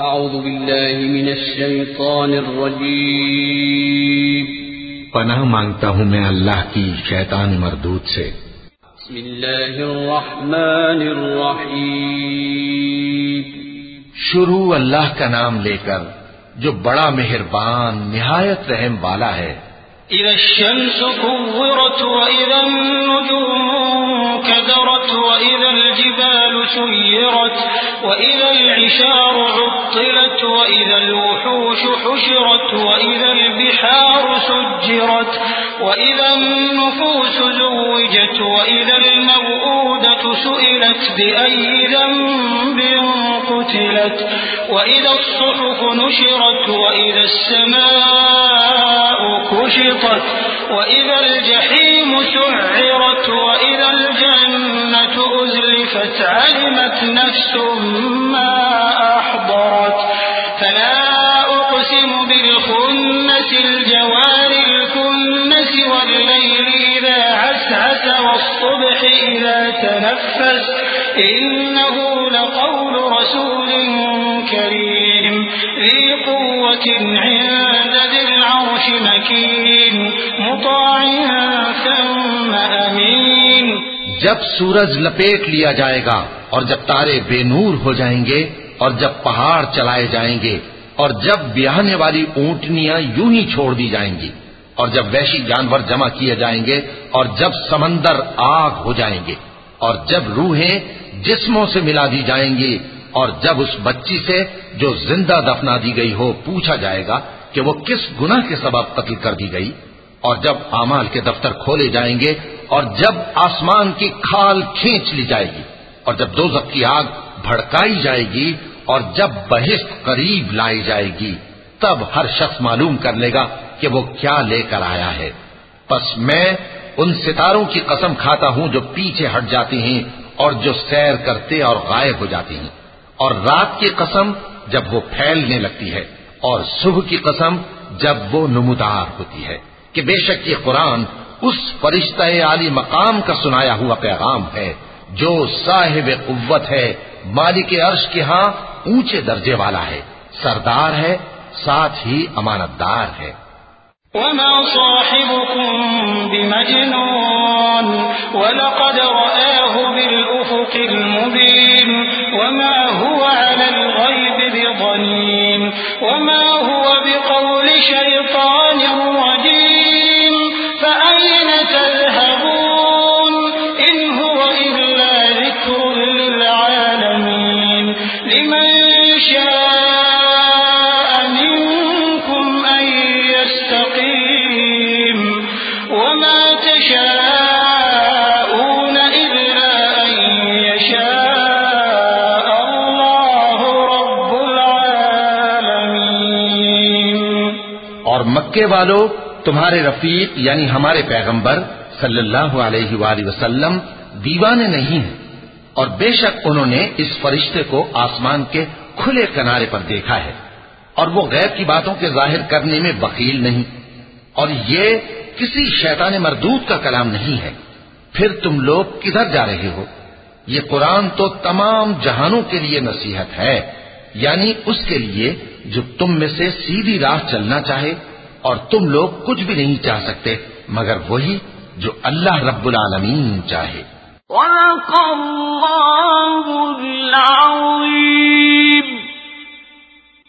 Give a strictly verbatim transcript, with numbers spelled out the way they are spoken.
اعوذ باللہ من الشیطان الرجیم، پناہ مانگتا ہوں میں اللہ کی شیطان مردود سے۔ بسم اللہ الرحمن الرحیم، شروع اللہ کا نام لے کر جو بڑا مہربان نہایت رحم والا ہے۔ اذا الشمس كورت واذا النجوم كدرت واذا الجبال سيرت واذا العشار عطلت واذا الوحوش حشرت واذا البحار سجرت واذا النفوس زوجت واذا الموءودة سئلت بأي ذنب قتلت واذا الصحف نشرت واذا السماء كشطت واذا الجحيم سعرت واذا الجنة أزلفت علمت نفس ما أحضرت فلا أقسم بالخنس الجوار الكنس والليل إذا عسعس والصبح إذا تنفس إنه لقول رسول كريم ذي قوة عند ذي العرش مكين مطاع ثم أمين۔ جب سورج لپیٹ لیا جائے گا اور جب تارے بے نور ہو جائیں گے اور جب پہاڑ چلائے جائیں گے اور جب بیاہنے والی اونٹنیاں یوں ہی چھوڑ دی جائیں گی اور جب وحشی جانور جمع کیے جائیں گے اور جب سمندر آگ ہو جائیں گے اور جب روحیں جسموں سے ملا دی جائیں گی اور جب اس بچی سے جو زندہ دفنا دی گئی ہو پوچھا جائے گا کہ وہ کس گناہ کے سبب قتل کر دی گئی، اور جب اعمال کے دفتر کھولے جائیں گے اور جب آسمان کی کھال کھینچ لی جائے گی اور جب دوزخ کی آگ بھڑکائی جائے گی اور جب بہشت قریب لائی جائے گی، تب ہر شخص معلوم کر لے گا کہ وہ کیا لے کر آیا ہے۔ پس میں ان ستاروں کی قسم کھاتا ہوں جو پیچھے ہٹ جاتی ہیں اور جو سیر کرتے اور غائب ہو جاتی ہیں، اور رات کی قسم جب وہ پھیلنے لگتی ہے، اور صبح کی قسم جب وہ نمودار ہوتی ہے، کہ بے شک یہ قرآن اس فرشتہ عالی مقام کا سنایا ہوا پیغام ہے جو صاحب قوت ہے، مالک عرش کے ہاں اونچے درجے والا ہے، سردار ہے، ساتھ ہی امانت دار ہے۔ وما صاحبكم بمجنون ولقد رآه بالأفق المبين وما هو على الغيب بضنين وما هو بقول شيطان رجيم فأين تذهبون إن هو إلا ذكر للعالمين لمن شاء منكم أن يستقيم وما تشاءون إلا أن يشاء الله رب العالمين۔ اور مکے والو تمہارے رفیق یعنی ہمارے پیغمبر صلی اللہ علیہ وآلہ وسلم دیوانے نہیں ہیں، اور بے شک انہوں نے اس فرشتے کو آسمان کے کھلے کنارے پر دیکھا ہے، اور وہ غیب کی باتوں کے ظاہر کرنے میں بخیل نہیں، اور یہ کسی شیطان مردود کا کلام نہیں ہے۔ پھر تم لوگ کدھر جا رہے ہو؟ یہ قرآن تو تمام جہانوں کے لیے نصیحت ہے، یعنی اس کے لیے جو تم میں سے سیدھی راہ چلنا چاہے، اور تم لوگ کچھ بھی نہیں چاہ سکتے مگر وہی جو اللہ رب العالمین چاہے۔ صدق اللہ العظیم۔